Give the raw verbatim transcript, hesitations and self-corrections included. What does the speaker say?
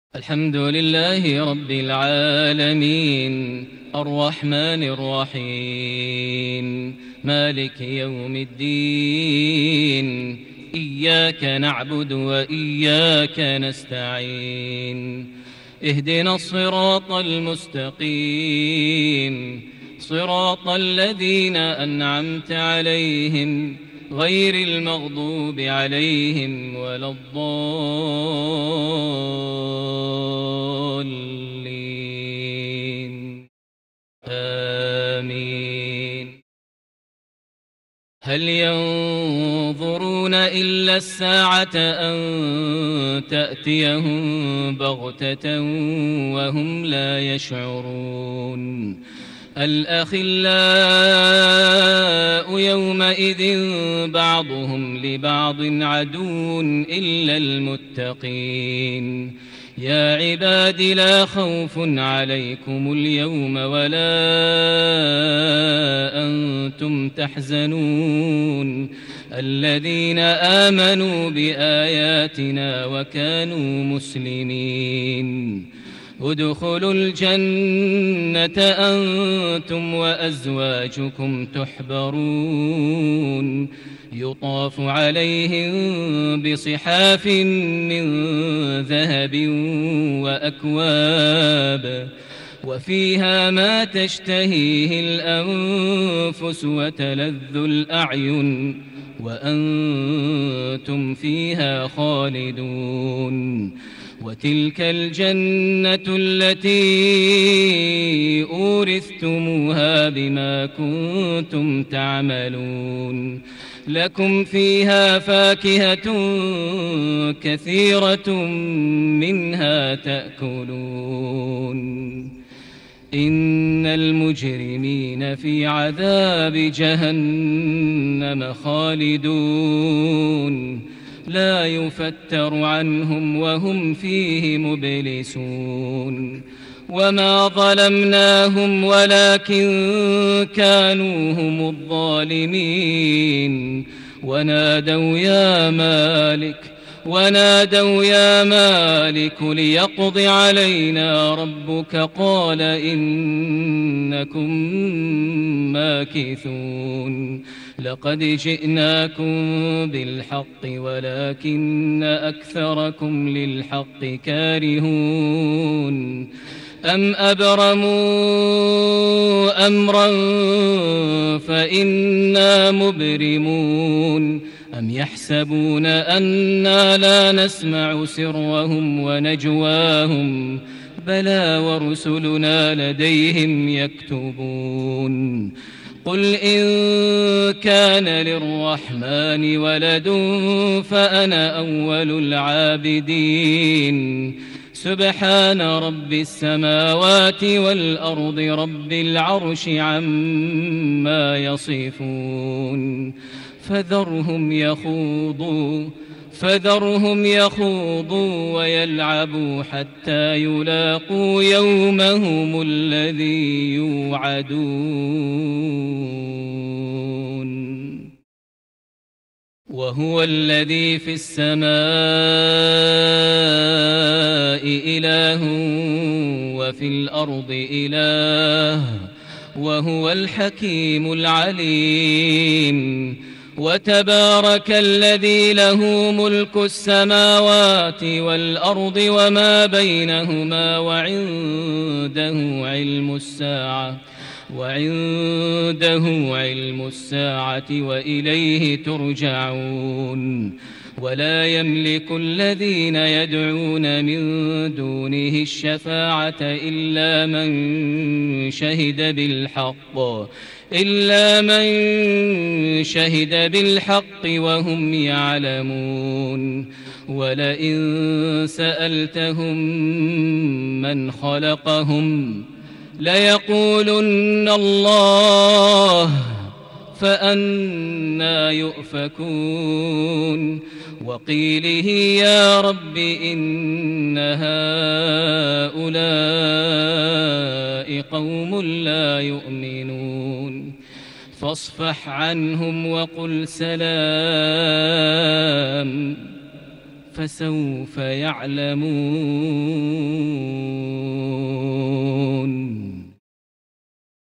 الحمد لله رب العالمين الرحمن الرحيم مالك يوم الدين إياك نعبد وإياك نستعين اهدنا الصراط المستقيم صراط الذين أنعمت عليهم غير المغضوب عليهم ولا الضالين آمين. هل ينظرون إلا الساعة أن تأتيهم بغتة وهم لا يشعرون الأخلاء يومئذ بعضهم لبعض عدو إلا المتقين يا عباد لا خوف عليكم اليوم ولا أنتم تحزنون الذين آمنوا بآياتنا وكانوا مسلمين ادخلوا الجنة أنتم وأزواجكم تحبرون يطاف عليهم بصحاف من ذهب وأكواب وفيها ما تشتهيه الأنفس وتلذ الأعين وأنتم فيها خالدون وتلك الجنة التي أورثتموها بما كنتم تعملون لكم فيها فاكهة كثيرة منها تأكلون إن المجرمين في عذاب جهنم خالدون لا يفتر عنهم وهم فيه مبلسون وما ظلمناهم ولكن كانوا هم الظالمين ونادوا يا مالك ونادوا يا مالك ليقض علينا ربك قال إنكم ماكثون لقد جئناكم بالحق ولكن أكثركم للحق كارهون أم أبرموا أمرا فإنا مبرمون أم يحسبون أنا لا نسمع سرهم ونجواهم بلى ورسلنا لديهم يكتبون قل إن كان للرحمن ولد فأنا أول العابدين سبحان رب السماوات والأرض رب العرش عما يصفون فذرهم يخوضوا فذرهم يخوضوا ويلعبوا حتى يلاقوا يومهم الذي يوعدون وهو الذي في السماء إله وفي الأرض إله وهو الحكيم العليم وتبارك الذي له ملك السماوات والأرض وما بينهما وعنده علم الساعة وعنده علم الساعة وإليه ترجعون ولا يملك الذين يدعون من دونه الشفاعة إلا من شهد بالحق إلا من شهد بالحق وهم يعلمون ولئن سألتهم من خلقهم ليقولن الله فأنى يؤفكون وقيله يا رب إن هؤلاء قوم لا يؤمنون فاصفح عنهم وقل سلام فسوف يعلمون.